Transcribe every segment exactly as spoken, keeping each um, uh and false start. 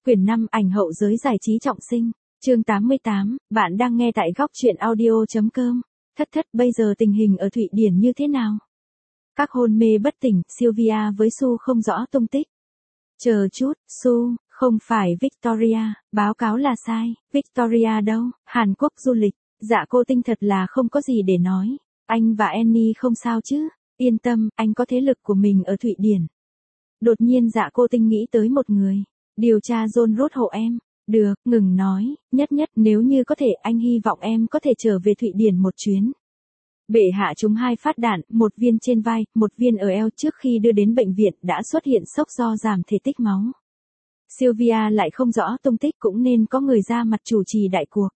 Quyển năm ảnh hậu giới giải trí trọng sinh, chương tám mươi tám, bạn đang nghe tại góc truyện audio.com. Thất thất bây giờ tình hình ở Thụy Điển như thế nào? Các hôn mê bất tỉnh, Sylvia với Su không rõ tung tích. Chờ chút, Su, không phải Victoria, báo cáo là sai, Victoria đâu, Hàn Quốc du lịch, dạ cô Tinh thật là không có gì để nói, anh và Annie không sao chứ, yên tâm, anh có thế lực của mình ở Thụy Điển. Đột nhiên dạ cô Tinh nghĩ tới một người. Điều tra John Roth hộ em. Được, ngừng nói, nhất nhất nếu như có thể anh hy vọng em có thể trở về Thụy Điển một chuyến. Bệ hạ trúng hai phát đạn, một viên trên vai, một viên ở eo trước khi đưa đến bệnh viện đã xuất hiện sốc do giảm thể tích máu. Sylvia lại không rõ tung tích cũng nên có người ra mặt chủ trì đại cuộc.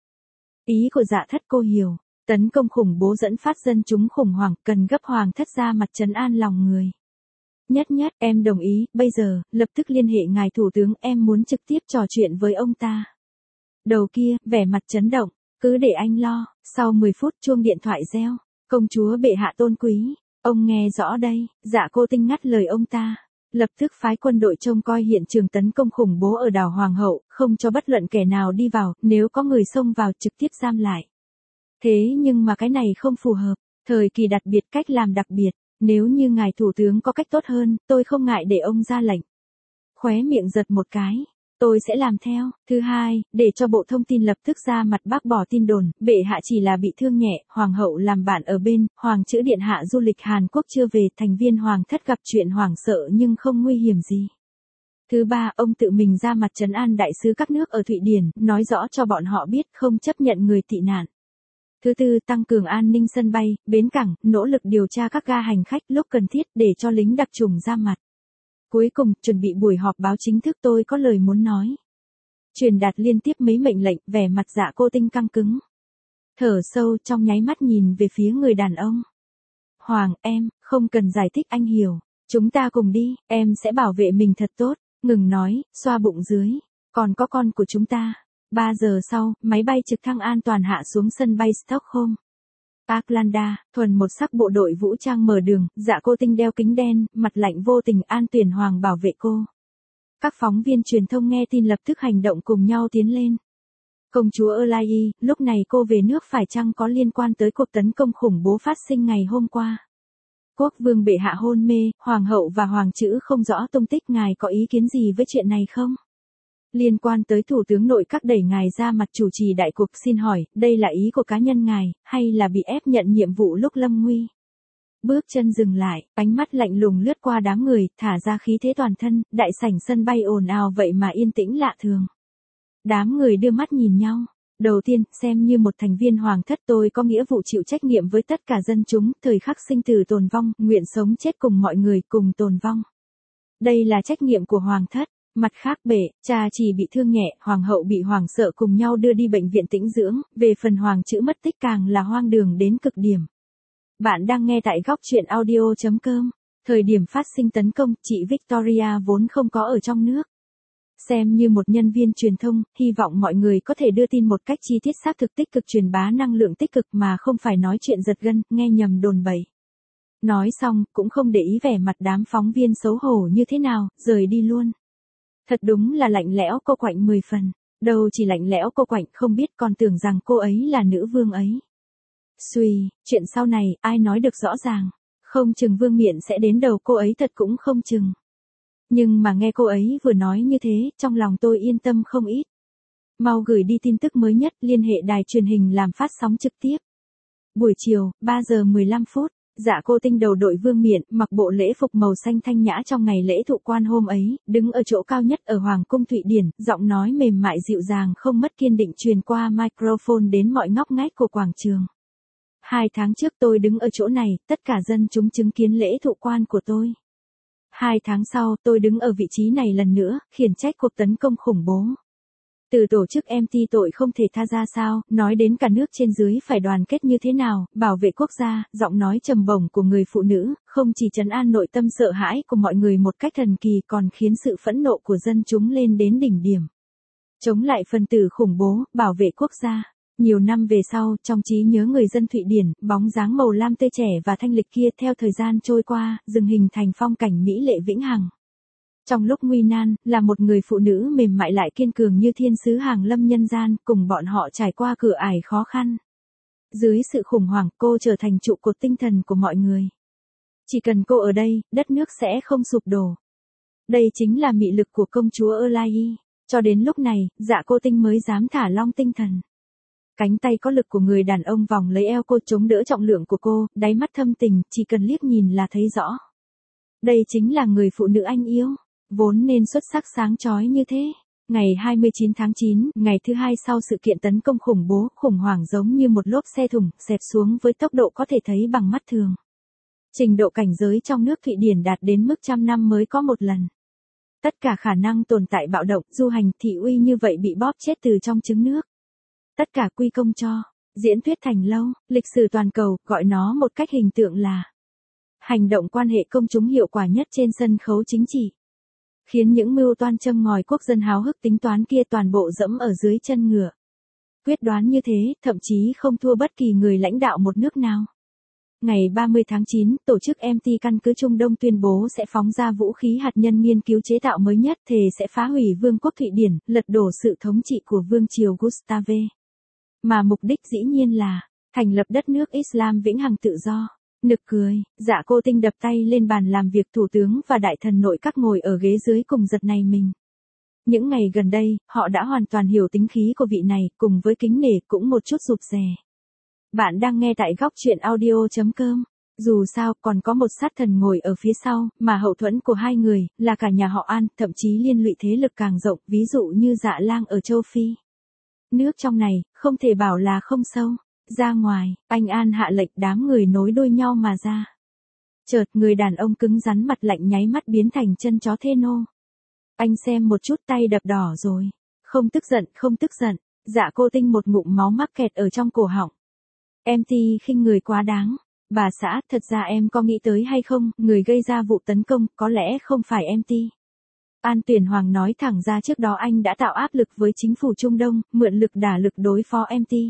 Ý của dạ thất cô hiểu, tấn công khủng bố dẫn phát dân chúng khủng hoảng cần gấp hoàng thất ra mặt trấn an lòng người. Nhất nhất, em đồng ý, bây giờ, lập tức liên hệ ngài thủ tướng, em muốn trực tiếp trò chuyện với ông ta. Đầu kia, vẻ mặt chấn động, cứ để anh lo, sau mười phút chuông điện thoại reo, công chúa bệ hạ tôn quý, ông nghe rõ đây, dạ cô Tinh ngắt lời ông ta. Lập tức phái quân đội trông coi hiện trường tấn công khủng bố ở đảo Hoàng hậu, không cho bất luận kẻ nào đi vào, nếu có người xông vào trực tiếp giam lại. Thế nhưng mà cái này không phù hợp, thời kỳ đặc biệt cách làm đặc biệt. Nếu như ngài thủ tướng có cách tốt hơn, tôi không ngại để ông ra lệnh. Khóe miệng giật một cái, tôi sẽ làm theo. Thứ hai, để cho bộ thông tin lập tức ra mặt bác bỏ tin đồn, bệ hạ chỉ là bị thương nhẹ, hoàng hậu làm bạn ở bên, hoàng chữ điện hạ du lịch Hàn Quốc chưa về, thành viên hoàng thất gặp chuyện hoảng sợ nhưng không nguy hiểm gì. Thứ ba, ông tự mình ra mặt trấn an đại sứ các nước ở Thụy Điển, nói rõ cho bọn họ biết không chấp nhận người tị nạn. Thứ tư, tăng cường an ninh sân bay, bến cảng, nỗ lực điều tra các ga hành khách lúc cần thiết để cho lính đặc chủng ra mặt. Cuối cùng, chuẩn bị buổi họp báo chính thức tôi có lời muốn nói. Truyền đạt liên tiếp mấy mệnh lệnh, vẻ mặt dạ cô Tinh căng cứng. Thở sâu trong nháy mắt nhìn về phía người đàn ông. Hoàng, em, không cần giải thích anh hiểu. Chúng ta cùng đi, em sẽ bảo vệ mình thật tốt. Ngừng nói, xoa bụng dưới. Còn có con của chúng ta. Ba giờ sau, máy bay trực thăng an toàn hạ xuống sân bay Stockholm. Arlanda, thuần một sắc bộ đội vũ trang mở đường, dạ cô Tinh đeo kính đen, mặt lạnh vô tình An Tuyển Hoàng bảo vệ cô. Các phóng viên truyền thông nghe tin lập tức hành động cùng nhau tiến lên. Công chúa Erlai, lúc này cô về nước phải chăng có liên quan tới cuộc tấn công khủng bố phát sinh ngày hôm qua? Quốc vương bệ hạ hôn mê, hoàng hậu và hoàng chữ không rõ tung tích, ngài có ý kiến gì với chuyện này không? Liên quan tới thủ tướng nội các đẩy ngài ra mặt chủ trì đại cuộc, xin hỏi, đây là ý của cá nhân ngài, hay là bị ép nhận nhiệm vụ lúc lâm nguy? Bước chân dừng lại, ánh mắt lạnh lùng lướt qua đám người, thả ra khí thế toàn thân, đại sảnh sân bay ồn ào vậy mà yên tĩnh lạ thường. Đám người đưa mắt nhìn nhau. Đầu tiên, xem như một thành viên hoàng thất tôi có nghĩa vụ chịu trách nhiệm với tất cả dân chúng, thời khắc sinh tử tồn vong, nguyện sống chết cùng mọi người, cùng tồn vong. Đây là trách nhiệm của hoàng thất. Mặt khác bệ, cha chỉ bị thương nhẹ, hoàng hậu bị hoảng sợ cùng nhau đưa đi bệnh viện tĩnh dưỡng, về phần hoàng chữ mất tích càng là hoang đường đến cực điểm. Bạn đang nghe tại góc truyện audio.com. Thời điểm phát sinh tấn công, chị Victoria vốn không có ở trong nước. Xem như một nhân viên truyền thông, hy vọng mọi người có thể đưa tin một cách chi tiết xác thực, tích cực truyền bá năng lượng tích cực mà không phải nói chuyện giật gân, nghe nhầm đồn bậy. Nói xong, cũng không để ý vẻ mặt đám phóng viên xấu hổ như thế nào, rời đi luôn. Thật đúng là lạnh lẽo cô quạnh mười phần. Đâu chỉ lạnh lẽo cô quạnh, không biết còn tưởng rằng cô ấy là nữ vương ấy. Xuy, chuyện sau này, ai nói được rõ ràng. Không chừng vương miện sẽ đến đầu cô ấy thật cũng không chừng. Nhưng mà nghe cô ấy vừa nói như thế, trong lòng tôi yên tâm không ít. Mau gửi đi tin tức mới nhất, liên hệ đài truyền hình làm phát sóng trực tiếp. Buổi chiều, ba giờ mười lăm phút. Dạ cô Tinh đầu đội vương miện, mặc bộ lễ phục màu xanh thanh nhã trong ngày lễ thụ quan hôm ấy, đứng ở chỗ cao nhất ở Hoàng cung Thụy Điển, giọng nói mềm mại dịu dàng không mất kiên định truyền qua microphone đến mọi ngóc ngách của quảng trường. Hai tháng trước tôi đứng ở chỗ này, tất cả dân chúng chứng kiến lễ thụ quan của tôi. Hai tháng sau, tôi đứng ở vị trí này lần nữa, khiển trách cuộc tấn công khủng bố. Từ tổ chức em tê tội không thể tha ra sao, nói đến cả nước trên dưới phải đoàn kết như thế nào, bảo vệ quốc gia, giọng nói trầm bổng của người phụ nữ, không chỉ trấn an nội tâm sợ hãi của mọi người một cách thần kỳ còn khiến sự phẫn nộ của dân chúng lên đến đỉnh điểm. Chống lại phần tử khủng bố, bảo vệ quốc gia. Nhiều năm về sau, trong trí nhớ người dân Thụy Điển, bóng dáng màu lam tươi trẻ và thanh lịch kia theo thời gian trôi qua, dừng hình thành phong cảnh mỹ lệ vĩnh hằng. Trong lúc nguy nan, là một người phụ nữ mềm mại lại kiên cường như thiên sứ hàng lâm nhân gian, cùng bọn họ trải qua cửa ải khó khăn. Dưới sự khủng hoảng, cô trở thành trụ cột tinh thần của mọi người. Chỉ cần cô ở đây, đất nước sẽ không sụp đổ. Đây chính là mị lực của công chúa Erlai. Cho đến lúc này, Dạ Cô Tinh mới dám thả lỏng tinh thần. Cánh tay có lực của người đàn ông vòng lấy eo cô, chống đỡ trọng lượng của cô, đáy mắt thâm tình, chỉ cần liếc nhìn là thấy rõ. Đây chính là người phụ nữ anh yêu, vốn nên xuất sắc sáng chói như thế. Ngày hai mươi chín tháng chín, ngày thứ hai sau sự kiện tấn công khủng bố, khủng hoảng giống như một lốp xe thùng, xẹp xuống với tốc độ có thể thấy bằng mắt thường. Trình độ cảnh giới trong nước Thụy Điển đạt đến mức trăm năm mới có một lần. Tất cả khả năng tồn tại bạo động, du hành, thị uy như vậy bị bóp chết từ trong trứng nước. Tất cả quy công cho diễn thuyết thành lâu, lịch sử toàn cầu, gọi nó một cách hình tượng là hành động quan hệ công chúng hiệu quả nhất trên sân khấu chính trị. Khiến những mưu toan châm ngòi quốc dân háo hức tính toán kia toàn bộ dẫm ở dưới chân ngựa. Quyết đoán như thế, thậm chí không thua bất kỳ người lãnh đạo một nước nào. Ngày ba mươi tháng chín, tổ chức em tê căn cứ Trung Đông tuyên bố sẽ phóng ra vũ khí hạt nhân nghiên cứu chế tạo mới nhất, thề sẽ phá hủy Vương quốc Thụy Điển, lật đổ sự thống trị của Vương triều Gustave. Mà mục đích dĩ nhiên là thành lập đất nước Islam vĩnh hằng tự do. Nực cười, Dạ Cô Tinh đập tay lên bàn làm việc, thủ tướng và đại thần nội các ngồi ở ghế dưới cùng giật nảy mình. Những ngày gần đây, họ đã hoàn toàn hiểu tính khí của vị này, cùng với kính nể cũng một chút rụt rè. Bạn đang nghe tại góc truyện audio chấm com. Dù sao, còn có một sát thần ngồi ở phía sau, mà hậu thuẫn của hai người, là cả nhà họ An, thậm chí liên lụy thế lực càng rộng, ví dụ như Dạ Lang ở châu Phi. Nước trong này, không thể bảo là không sâu. Ra ngoài, anh An hạ lệnh, đám người nối đuôi nhau mà ra. Chợt, người đàn ông cứng rắn mặt lạnh nháy mắt biến thành chân chó thê nô. Anh xem một chút, tay đập đỏ rồi. Không tức giận, không tức giận. Dạ Cô Tinh một ngụm máu mắc kẹt ở trong cổ họng. Em ti khinh người quá đáng. Bà xã, thật ra em có nghĩ tới hay không, người gây ra vụ tấn công, có lẽ không phải em ti. An Tuyển Hoàng nói thẳng ra, trước đó anh đã tạo áp lực với chính phủ Trung Đông, mượn lực đả lực đối phó em ti.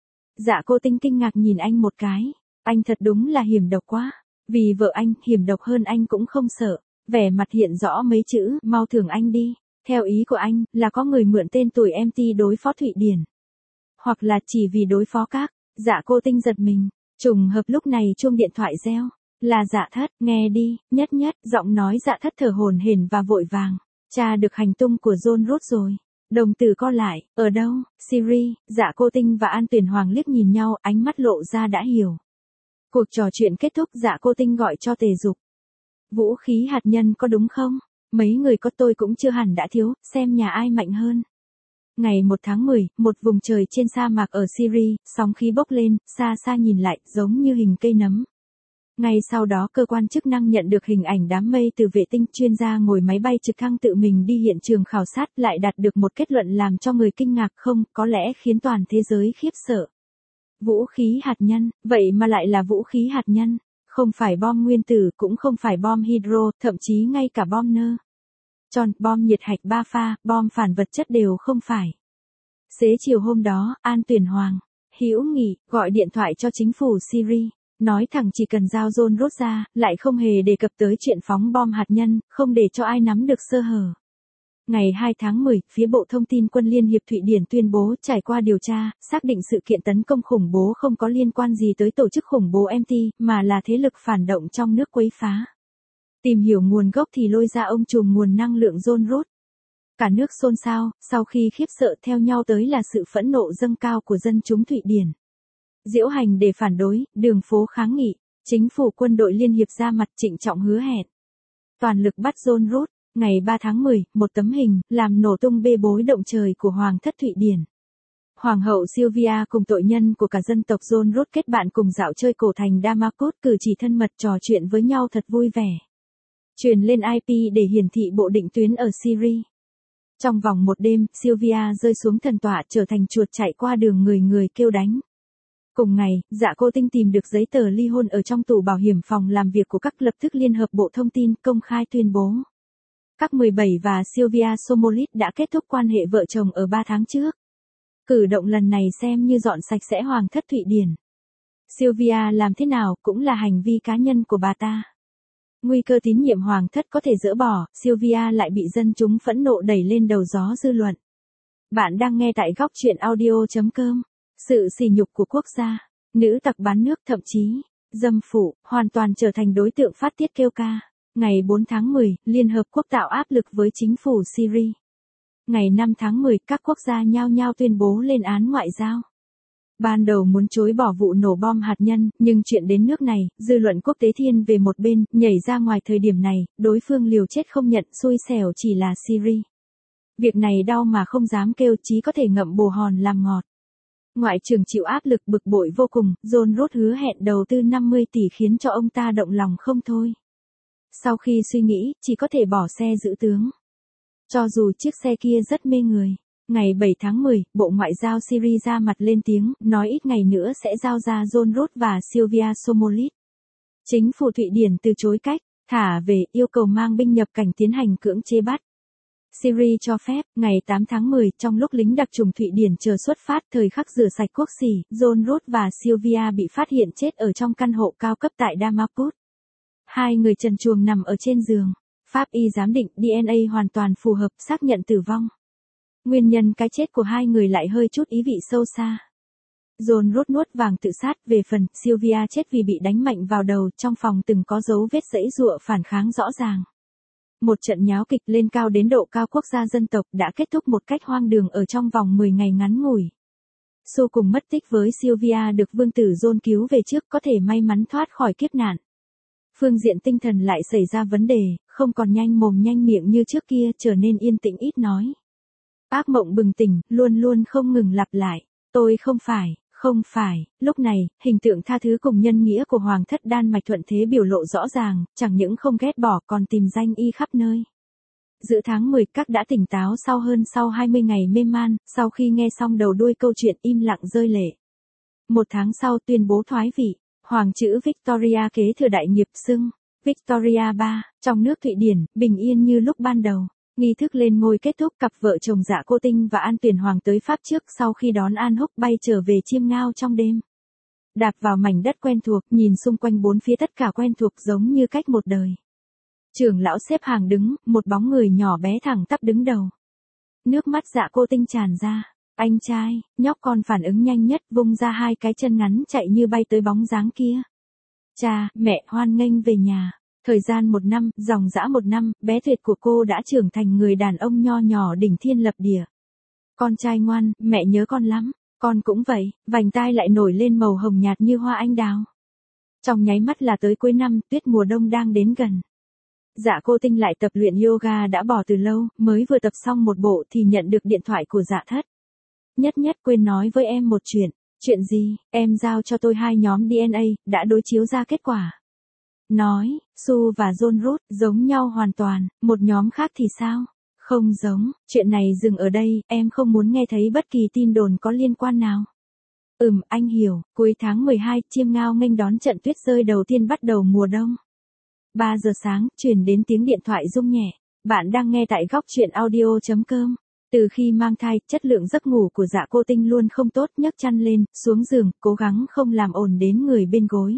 Dạ Cô Tinh kinh ngạc nhìn anh một cái. Anh thật đúng là hiểm độc quá. Vì vợ anh, hiểm độc hơn anh cũng không sợ. Vẻ mặt hiện rõ mấy chữ, mau thưởng anh đi. Theo ý của anh, là có người mượn tên tuổi em ti đối phó Thụy Điển. Hoặc là chỉ vì đối phó các. Dạ Cô Tinh giật mình. Trùng hợp lúc này chuông điện thoại reo. Là Dạ Thất, nghe đi, nhất nhất, giọng nói Dạ Thất thở hổn hển và vội vàng. Tra được hành tung của John Root rồi. Đồng tử co lại, ở đâu, Syria? Dạ Cô Tinh và An Tuyển Hoàng liếc nhìn nhau, ánh mắt lộ ra đã hiểu. Cuộc trò chuyện kết thúc, Dạ Cô Tinh gọi cho Tề Dục. Vũ khí hạt nhân có đúng không? Mấy người có tôi cũng chưa hẳn đã thiếu, xem nhà ai mạnh hơn. Ngày một tháng mười, một vùng trời trên sa mạc ở Syria, sóng khí bốc lên, xa xa nhìn lại, giống như hình cây nấm. Ngay sau đó cơ quan chức năng nhận được hình ảnh đám mây từ vệ tinh, chuyên gia ngồi máy bay trực thăng tự mình đi hiện trường khảo sát, lại đạt được một kết luận làm cho người kinh ngạc, không, có lẽ khiến toàn thế giới khiếp sợ. Vũ khí hạt nhân, vậy mà lại là vũ khí hạt nhân, không phải bom nguyên tử, cũng không phải bom hydro, thậm chí ngay cả bom nơ. Tròn, bom nhiệt hạch ba pha, bom phản vật chất đều không phải. Xế chiều hôm đó, An Tuyển Hoàng, hữu nghị, gọi điện thoại cho chính phủ Syria. Nói thẳng chỉ cần giao John Root ra, lại không hề đề cập tới chuyện phóng bom hạt nhân, không để cho ai nắm được sơ hở. Ngày hai tháng mười, phía Bộ Thông tin Quân Liên hiệp Thụy Điển tuyên bố trải qua điều tra, xác định sự kiện tấn công khủng bố không có liên quan gì tới tổ chức khủng bố em ti, mà là thế lực phản động trong nước quấy phá. Tìm hiểu nguồn gốc thì lôi ra ông trùm nguồn năng lượng John Root. Cả nước xôn xao, sau khi khiếp sợ theo nhau tới là sự phẫn nộ dâng cao của dân chúng Thụy Điển. Diễu hành để phản đối, đường phố kháng nghị, chính phủ quân đội liên hiệp ra mặt trịnh trọng hứa hẹn. Toàn lực bắt John Root, ngày ba tháng mười, một tấm hình, làm nổ tung bê bối động trời của Hoàng thất Thụy Điển. Hoàng hậu Sylvia cùng tội nhân của cả dân tộc John Root kết bạn cùng dạo chơi cổ thành Damascus, cử chỉ thân mật trò chuyện với nhau thật vui vẻ. Truyền lên i pê để hiển thị bộ định tuyến ở Syria. Trong vòng một đêm, Sylvia rơi xuống thần tọa, trở thành chuột chạy qua đường, người người kêu đánh. Cùng ngày, Dạ Cô Tinh tìm được giấy tờ ly hôn ở trong tủ bảo hiểm phòng làm việc của các, lập tức liên hợp Bộ Thông tin công khai tuyên bố. Các mười bảy và Sylvia Somolit đã kết thúc quan hệ vợ chồng ở ba tháng trước. Cử động lần này xem như dọn sạch sẽ Hoàng thất Thụy Điển. Sylvia làm thế nào cũng là hành vi cá nhân của bà ta. Nguy cơ tín nhiệm hoàng thất có thể dỡ bỏ, Sylvia lại bị dân chúng phẫn nộ đẩy lên đầu gió dư luận. Bạn đang nghe tại góc truyện audio.com. Sự sỉ nhục của quốc gia, nữ tặc bán nước thậm chí, dâm phụ, hoàn toàn trở thành đối tượng phát tiết kêu ca. Ngày bốn tháng mười, Liên Hợp Quốc tạo áp lực với chính phủ Syria. Ngày năm tháng mười, các quốc gia nhao nhao tuyên bố lên án ngoại giao. Ban đầu muốn chối bỏ vụ nổ bom hạt nhân, nhưng chuyện đến nước này, dư luận quốc tế thiên về một bên, nhảy ra ngoài thời điểm này, đối phương liều chết không nhận, xui xẻo chỉ là Syria. Việc này đau mà không dám kêu, chí có thể ngậm bồ hòn làm ngọt. Ngoại trưởng chịu áp lực bực bội vô cùng, John Roth hứa hẹn đầu tư năm mươi tỷ khiến cho ông ta động lòng không thôi. Sau khi suy nghĩ, chỉ có thể bỏ xe giữ tướng. Cho dù chiếc xe kia rất mê người. Ngày bảy tháng mười, Bộ Ngoại giao Syria ra mặt lên tiếng, nói ít ngày nữa sẽ giao ra John Roth và Sylvia Somolit. Chính phủ Thụy Điển từ chối cách, thả về, yêu cầu mang binh nhập cảnh tiến hành cưỡng chế bắt. Syria cho phép, ngày tám tháng mười, trong lúc lính đặc chủng Thụy Điển chờ xuất phát thời khắc rửa sạch quốc sỉ, John Roth và Sylvia bị phát hiện chết ở trong căn hộ cao cấp tại Damascus. Hai người trần truồng nằm ở trên giường. Pháp y giám định đê en a hoàn toàn phù hợp, xác nhận tử vong. Nguyên nhân cái chết của hai người lại hơi chút ý vị sâu xa. John Roth nuốt vàng tự sát, về phần Sylvia chết vì bị đánh mạnh vào đầu, trong phòng từng có dấu vết giãy giụa phản kháng rõ ràng. Một trận nháo kịch lên cao đến độ cao quốc gia dân tộc đã kết thúc một cách hoang đường ở trong vòng mười ngày ngắn ngủi. Sô cùng mất tích với Sylvia được vương tử John cứu về trước, có thể may mắn thoát khỏi kiếp nạn. Phương diện tinh thần lại xảy ra vấn đề, không còn nhanh mồm nhanh miệng như trước kia, trở nên yên tĩnh ít nói. Ác mộng bừng tỉnh, luôn luôn không ngừng lặp lại. Tôi không phải, không phải. Lúc này, hình tượng tha thứ cùng nhân nghĩa của hoàng thất Đan Mạch thuận thế biểu lộ rõ ràng, chẳng những không ghét bỏ còn tìm danh y khắp nơi. Giữa tháng mười, các đã tỉnh táo sau hơn sau hai mươi ngày mê man, sau khi nghe xong đầu đuôi câu chuyện im lặng rơi lệ. Một tháng sau tuyên bố thoái vị, hoàng chữ Victoria kế thừa đại nghiệp xưng. Victoria ba, trong nước Thụy Điển, bình yên như lúc ban đầu. Nghi thức lên ngôi kết thúc, cặp vợ chồng Dạ Cô Tinh và An Tuyển Hoàng tới Pháp trước sau khi đón An Húc bay trở về Chiêm Ngao trong đêm. Đạp vào mảnh đất quen thuộc, nhìn xung quanh bốn phía tất cả quen thuộc giống như cách một đời. Trưởng lão xếp hàng đứng, một bóng người nhỏ bé thẳng tắp đứng đầu. Nước mắt Dạ Cô Tinh tràn ra. Anh trai, nhóc con phản ứng nhanh nhất, vung ra hai cái chân ngắn chạy như bay tới bóng dáng kia. Cha, mẹ hoan nghênh về nhà. Thời gian một năm, dòng dã một năm, bé tuyệt của cô đã trưởng thành người đàn ông nho nhỏ đỉnh thiên lập địa. Con trai ngoan, mẹ nhớ con lắm. Con cũng vậy, vành tai lại nổi lên màu hồng nhạt như hoa anh đào. Trong nháy mắt là tới cuối năm, tuyết mùa đông đang đến gần. Dạ Cô Tinh lại tập luyện yoga đã bỏ từ lâu, mới vừa tập xong một bộ thì nhận được điện thoại của Dạ Thất. Nhất nhất quên nói với em một chuyện. Chuyện gì? Em giao cho tôi hai nhóm đê en a, đã đối chiếu ra kết quả. Nói, Su và John Roth giống nhau hoàn toàn, một nhóm khác thì sao? Không giống, chuyện này dừng ở đây, em không muốn nghe thấy bất kỳ tin đồn có liên quan nào. Ừm, anh hiểu, cuối tháng mười hai, Chiêm Ngao nghênh đón trận tuyết rơi đầu tiên bắt đầu mùa đông. ba giờ sáng, truyền đến tiếng điện thoại rung nhẹ. Bạn đang nghe tại góc truyện audio.com. Từ khi mang thai, chất lượng giấc ngủ của Dạ Cô Tinh luôn không tốt, nhấc chăn lên, xuống giường, cố gắng không làm ồn đến người bên gối.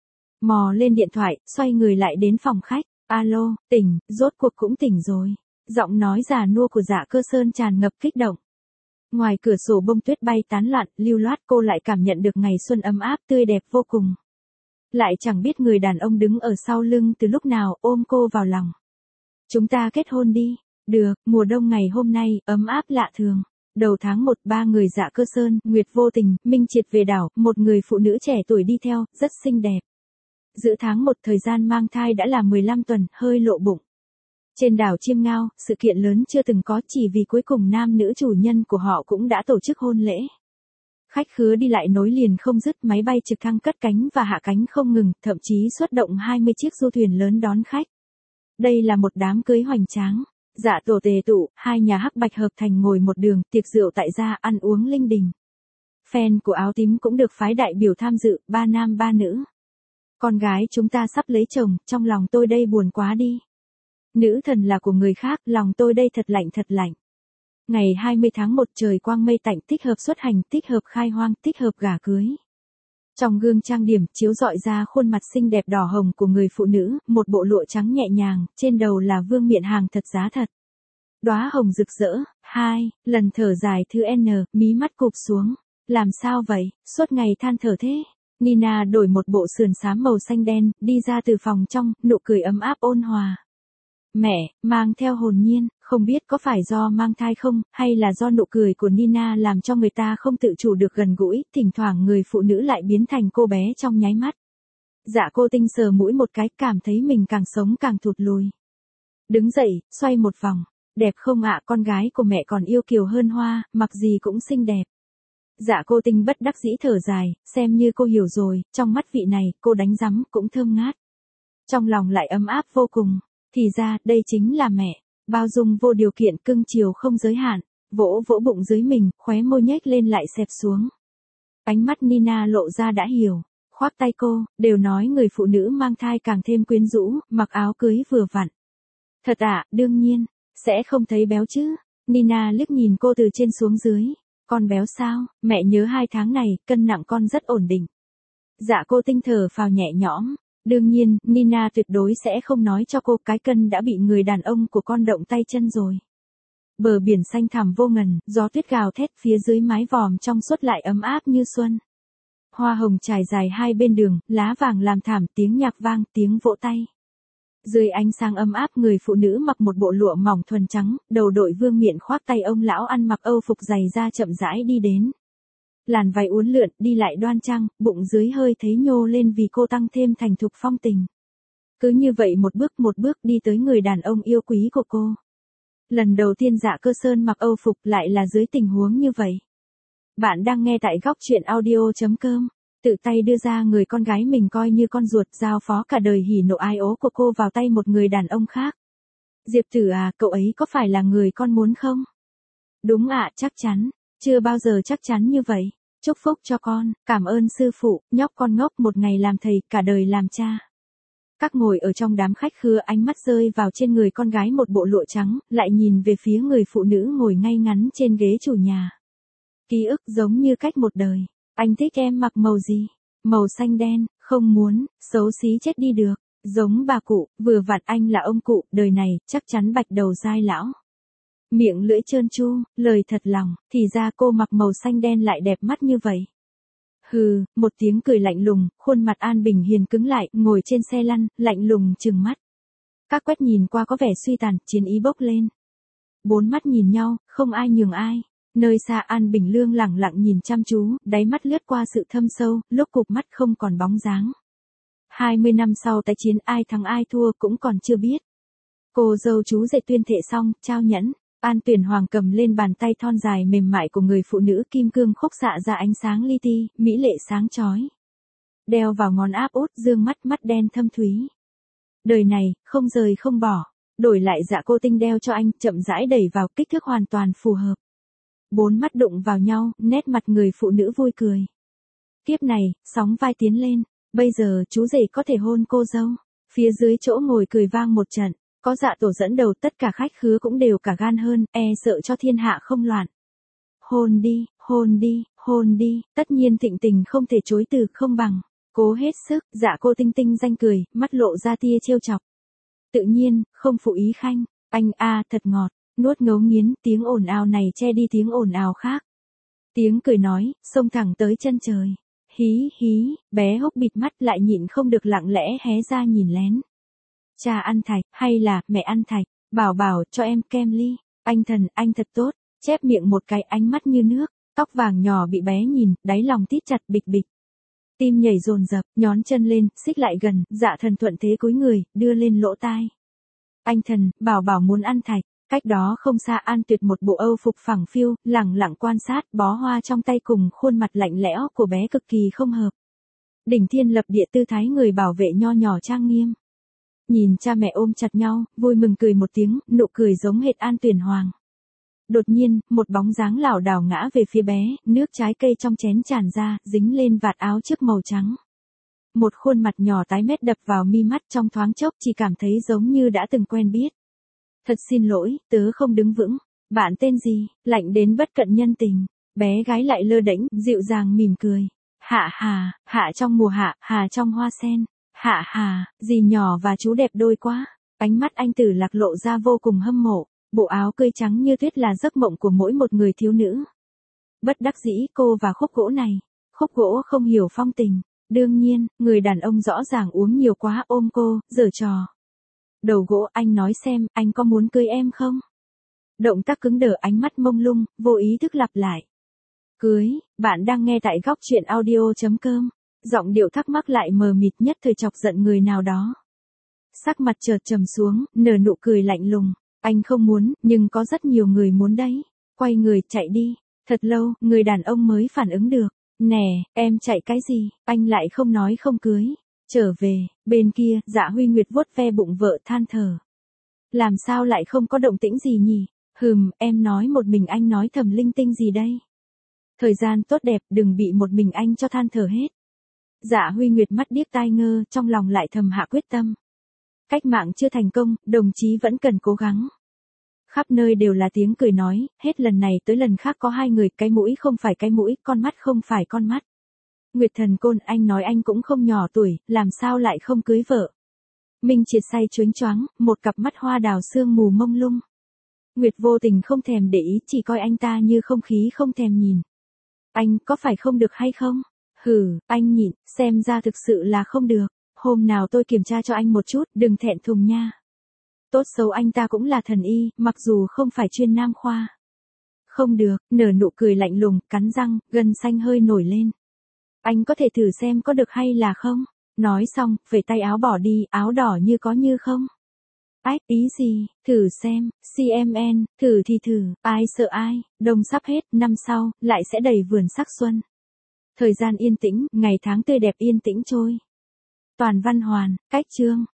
Mò lên điện thoại, xoay người lại đến phòng khách. Alo, tỉnh, rốt cuộc cũng tỉnh rồi. Giọng nói già nua của Dạ Cơ Sơn tràn ngập kích động. Ngoài cửa sổ bông tuyết bay tán loạn, lưu loát, cô lại cảm nhận được ngày xuân ấm áp tươi đẹp vô cùng. Lại chẳng biết người đàn ông đứng ở sau lưng từ lúc nào ôm cô vào lòng. Chúng ta kết hôn đi. Được, mùa đông ngày hôm nay, ấm áp lạ thường. Đầu tháng một, ba người Dạ Cơ Sơn, Nguyệt Vô Tình, Minh Triệt về đảo, một người phụ nữ trẻ tuổi đi theo, rất xinh đẹp. Giữa tháng một, thời gian mang thai đã là mười lăm tuần, hơi lộ bụng. Trên đảo Chiêm Ngao, sự kiện lớn chưa từng có, chỉ vì cuối cùng nam nữ chủ nhân của họ cũng đã tổ chức hôn lễ. Khách khứa đi lại nối liền không dứt, máy bay trực thăng cất cánh và hạ cánh không ngừng, thậm chí xuất động hai mươi chiếc du thuyền lớn đón khách. Đây là một đám cưới hoành tráng. Dạ tổ tề tụ, hai nhà hắc bạch hợp thành ngồi một đường, tiệc rượu tại gia, ăn uống linh đình. Fan của áo tím cũng được phái đại biểu tham dự, ba nam ba nữ. Con gái chúng ta sắp lấy chồng, trong lòng tôi đây buồn quá đi. Nữ thần là của người khác, lòng tôi đây thật lạnh thật lạnh. Ngày hai mươi tháng một, trời quang mây tạnh, thích hợp xuất hành, thích hợp khai hoang, thích hợp gả cưới. Trong gương trang điểm chiếu rọi ra khuôn mặt xinh đẹp đỏ hồng của người phụ nữ, một bộ lụa trắng nhẹ nhàng, trên đầu là vương miện hàng thật giá thật. Đóa hồng rực rỡ, hai, lần thở dài thứ N, mí mắt cụp xuống. Làm sao vậy, suốt ngày than thở thế? Nina đổi một bộ sườn xám màu xanh đen, đi ra từ phòng trong, nụ cười ấm áp ôn hòa. Mẹ, mang theo hồn nhiên, không biết có phải do mang thai không, hay là do nụ cười của Nina làm cho người ta không tự chủ được gần gũi, thỉnh thoảng người phụ nữ lại biến thành cô bé trong nháy mắt. Dạ cô Tinh sờ mũi một cái, cảm thấy mình càng sống càng thụt lùi. Đứng dậy, xoay một vòng. Đẹp không ạ, con gái của mẹ còn yêu kiều hơn Hoa, mặc gì cũng xinh đẹp. Dạ cô Tinh bất đắc dĩ thở dài, xem như cô hiểu rồi, trong mắt vị này, cô đánh rắm, cũng thơm ngát. Trong lòng lại ấm áp vô cùng, thì ra, đây chính là mẹ, bao dung vô điều kiện cưng chiều không giới hạn, vỗ vỗ bụng dưới mình, khóe môi nhếch lên lại xẹp xuống. Ánh mắt Nina lộ ra đã hiểu, khoác tay cô, đều nói người phụ nữ mang thai càng thêm quyến rũ, mặc áo cưới vừa vặn. Thật ạ, à, đương nhiên, sẽ không thấy béo chứ. Nina liếc nhìn cô từ trên xuống dưới. Con béo sao, mẹ nhớ hai tháng này, cân nặng con rất ổn định. Dạ cô Tinh thở phào nhẹ nhõm. Đương nhiên, Nina tuyệt đối sẽ không nói cho cô cái cân đã bị người đàn ông của con động tay chân rồi. Bờ biển xanh thẳm vô ngần, gió tuyết gào thét phía dưới mái vòm trong suốt lại ấm áp như xuân. Hoa hồng trải dài hai bên đường, lá vàng làm thảm, tiếng nhạc vang, tiếng vỗ tay. Dưới ánh sáng ấm áp, người phụ nữ mặc một bộ lụa mỏng thuần trắng, đầu đội vương miện khoác tay ông lão ăn mặc âu phục dày da chậm rãi đi đến. Làn váy uốn lượn, đi lại đoan trang, bụng dưới hơi thấy nhô lên vì cô tăng thêm thành thục phong tình. Cứ như vậy một bước một bước đi tới người đàn ông yêu quý của cô. Lần đầu tiên Dạ Cơ Sơn mặc âu phục lại là dưới tình huống như vậy. Bạn đang nghe tại góc truyện audio chấm com. Tự tay đưa ra người con gái mình coi như con ruột, giao phó cả đời hỉ nộ ái ố của cô vào tay một người đàn ông khác. Diệp Tử à, cậu ấy có phải là người con muốn không? Đúng ạ, à, chắc chắn. Chưa bao giờ chắc chắn như vậy. Chúc phúc cho con, cảm ơn sư phụ, nhóc con ngốc một ngày làm thầy, cả đời làm cha. Các ngồi ở trong đám khách khứa, ánh mắt rơi vào trên người con gái một bộ lụa trắng, lại nhìn về phía người phụ nữ ngồi ngay ngắn trên ghế chủ nhà. Ký ức giống như cách một đời. Anh thích em mặc màu gì? Màu xanh đen, không muốn, xấu xí chết đi được. Giống bà cụ, vừa vặn anh là ông cụ, đời này, chắc chắn bạch đầu dai lão. Miệng lưỡi trơn tru, lời thật lòng, thì ra cô mặc màu xanh đen lại đẹp mắt như vậy. Hừ, một tiếng cười lạnh lùng, khuôn mặt An Bình Hiền cứng lại, ngồi trên xe lăn, lạnh lùng trừng mắt. Các quét nhìn qua có vẻ suy tàn, chiến ý bốc lên. Bốn mắt nhìn nhau, không ai nhường ai. Nơi xa An Bình Lương lẳng lặng nhìn chăm chú, đáy mắt lướt qua sự thâm sâu, lúc cụp mắt không còn bóng dáng. hai mươi năm sau tái chiến ai thắng ai thua cũng còn chưa biết. Cô dâu chú rể tuyên thệ xong, trao nhẫn. An Tuyển Hoàng cầm lên bàn tay thon dài mềm mại của người phụ nữ, kim cương khúc xạ ra ánh sáng li ti, mỹ lệ sáng chói. Đeo vào ngón áp út, dương mắt mắt đen thâm thúy. Đời này, không rời không bỏ. Đổi lại Dạ Cô Tinh đeo cho anh, chậm rãi đẩy vào, kích thước hoàn toàn phù hợp. Bốn mắt đụng vào nhau, nét mặt người phụ nữ vui cười. Kiếp này, sóng vai tiến lên, bây giờ chú rể có thể hôn cô dâu. Phía dưới chỗ ngồi cười vang một trận, có Dạ Tổ dẫn đầu, tất cả khách khứa cũng đều cả gan hơn, e sợ cho thiên hạ không loạn. Hôn đi, hôn đi, hôn đi, tất nhiên Thịnh Tình không thể chối từ, không bằng. Cố hết sức, Dạ Cô Tinh tinh danh cười, mắt lộ ra tia trêu chọc. Tự nhiên, không phụ ý khanh, anh a à, thật ngọt. Nuốt ngấu nghiến, tiếng ồn ào này che đi tiếng ồn ào khác. Tiếng cười nói, xông thẳng tới chân trời. Hí hí, bé Húc bịt mắt lại nhịn không được lặng lẽ hé ra nhìn lén. Cha ăn thạch, hay là mẹ ăn thạch, bảo bảo cho em kem ly. Anh thần, anh thật tốt, chép miệng một cái, ánh mắt như nước, tóc vàng nhỏ bị bé nhìn, đáy lòng tít chặt bịch bịch. Tim nhảy dồn dập, nhón chân lên, xích lại gần, Dạ Thần thuận thế cúi người, đưa lên lỗ tai. Anh thần, bảo bảo muốn ăn thạch. Cách đó không xa An Tuyệt một bộ âu phục phẳng phiu, lẳng lặng quan sát, bó hoa trong tay cùng khuôn mặt lạnh lẽo của bé cực kỳ không hợp. Đỉnh thiên lập địa tư thái người bảo vệ nho nhỏ trang nghiêm. Nhìn cha mẹ ôm chặt nhau, vui mừng cười một tiếng, nụ cười giống hệt An Tuyển Hoàng. Đột nhiên, một bóng dáng lảo đảo ngã về phía bé, nước trái cây trong chén tràn ra, dính lên vạt áo trước màu trắng. Một khuôn mặt nhỏ tái mét đập vào mi mắt, trong thoáng chốc chỉ cảm thấy giống như đã từng quen biết. Thật xin lỗi, tớ không đứng vững. Bạn tên gì? Lạnh đến bất cận nhân tình. Bé gái lại lơ đễnh, dịu dàng mỉm cười. Hạ hà, hạ trong mùa hạ, hà trong hoa sen. Hạ hà, dì nhỏ và chú đẹp đôi quá. Ánh mắt anh Tử Lạc lộ ra vô cùng hâm mộ. Bộ áo cười trắng như tuyết là giấc mộng của mỗi một người thiếu nữ. Bất đắc dĩ cô và khúc gỗ này. Khúc gỗ không hiểu phong tình. Đương nhiên, người đàn ông rõ ràng uống nhiều quá ôm cô, giở trò. Đầu gỗ, anh nói xem, anh có muốn cưới em không? Động tác cứng đờ, ánh mắt mông lung, vô ý thức lặp lại. Cưới, bạn đang nghe tại góc truyện audio chấm com. Giọng điệu thắc mắc lại mờ mịt, nhất thời chọc giận người nào đó. Sắc mặt chợt trầm xuống, nở nụ cười lạnh lùng. Anh không muốn, nhưng có rất nhiều người muốn đấy. Quay người, chạy đi. Thật lâu, người đàn ông mới phản ứng được. Nè, em chạy cái gì, anh lại không nói không cưới. Trở về, bên kia, Dạ Huy Nguyệt vuốt ve bụng vợ than thở. Làm sao lại không có động tĩnh gì nhỉ? Hừm, em nói một mình anh nói thầm linh tinh gì đây? Thời gian tốt đẹp, đừng bị một mình anh cho than thở hết. Dạ Huy Nguyệt mắt điếc tai ngơ, trong lòng lại thầm hạ quyết tâm. Cách mạng chưa thành công, đồng chí vẫn cần cố gắng. Khắp nơi đều là tiếng cười nói, hết lần này tới lần khác có hai người, cái mũi không phải cái mũi, con mắt không phải con mắt. Nguyệt Thần Côn, anh nói anh cũng không nhỏ tuổi, làm sao lại không cưới vợ. Minh Triệt say choáng choáng, một cặp mắt hoa đào sương mù mông lung. Nguyệt vô tình không thèm để ý, chỉ coi anh ta như không khí không thèm nhìn. Anh có phải không được hay không? Hừ, anh nhịn, xem ra thực sự là không được. Hôm nào tôi kiểm tra cho anh một chút, đừng thẹn thùng nha. Tốt xấu anh ta cũng là thần y, mặc dù không phải chuyên nam khoa. Không được, nở nụ cười lạnh lùng, cắn răng, gân xanh hơi nổi lên. Anh có thể thử xem có được hay là không? Nói xong, vẩy tay áo bỏ đi, áo đỏ như có như không. Ách, ý gì, thử xem, xê em en, thử thì thử, ai sợ ai, đông sắp hết, năm sau, lại sẽ đầy vườn sắc xuân. Thời gian yên tĩnh, ngày tháng tươi đẹp yên tĩnh trôi. Toàn văn hoàn, cách chương.